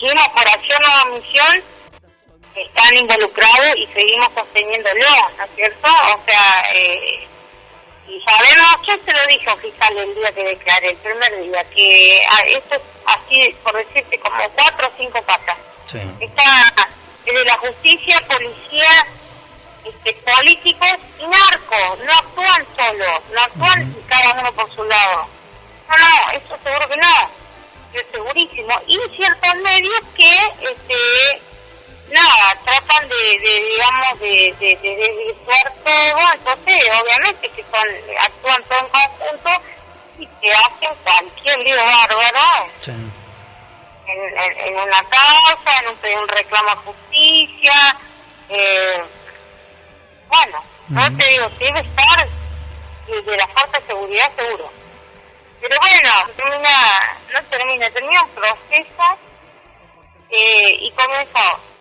dijimos por acción o omisión, están involucrados y seguimos sosteniéndolo, ¿no es cierto? O sea, y sabemos, yo se lo dije a un fiscal el día que declaré, el primer día, que esto es así, por decirte, como 4 o 5 patas. Sí. Está desde la justicia, policía, políticos y narcos, no actúan solos, no actúan cada uno por su lado. No, eso seguro que no, es segurísimo. Y ciertos medios que, tratan de desvirtuar todo, entonces obviamente que actúan todo en conjunto y que hacen cualquier lío bárbaro. Sí. En una causa, en un reclamo a justicia, no te digo, debe estar de la falta de seguridad seguro. Pero bueno, termina un proceso y comenzó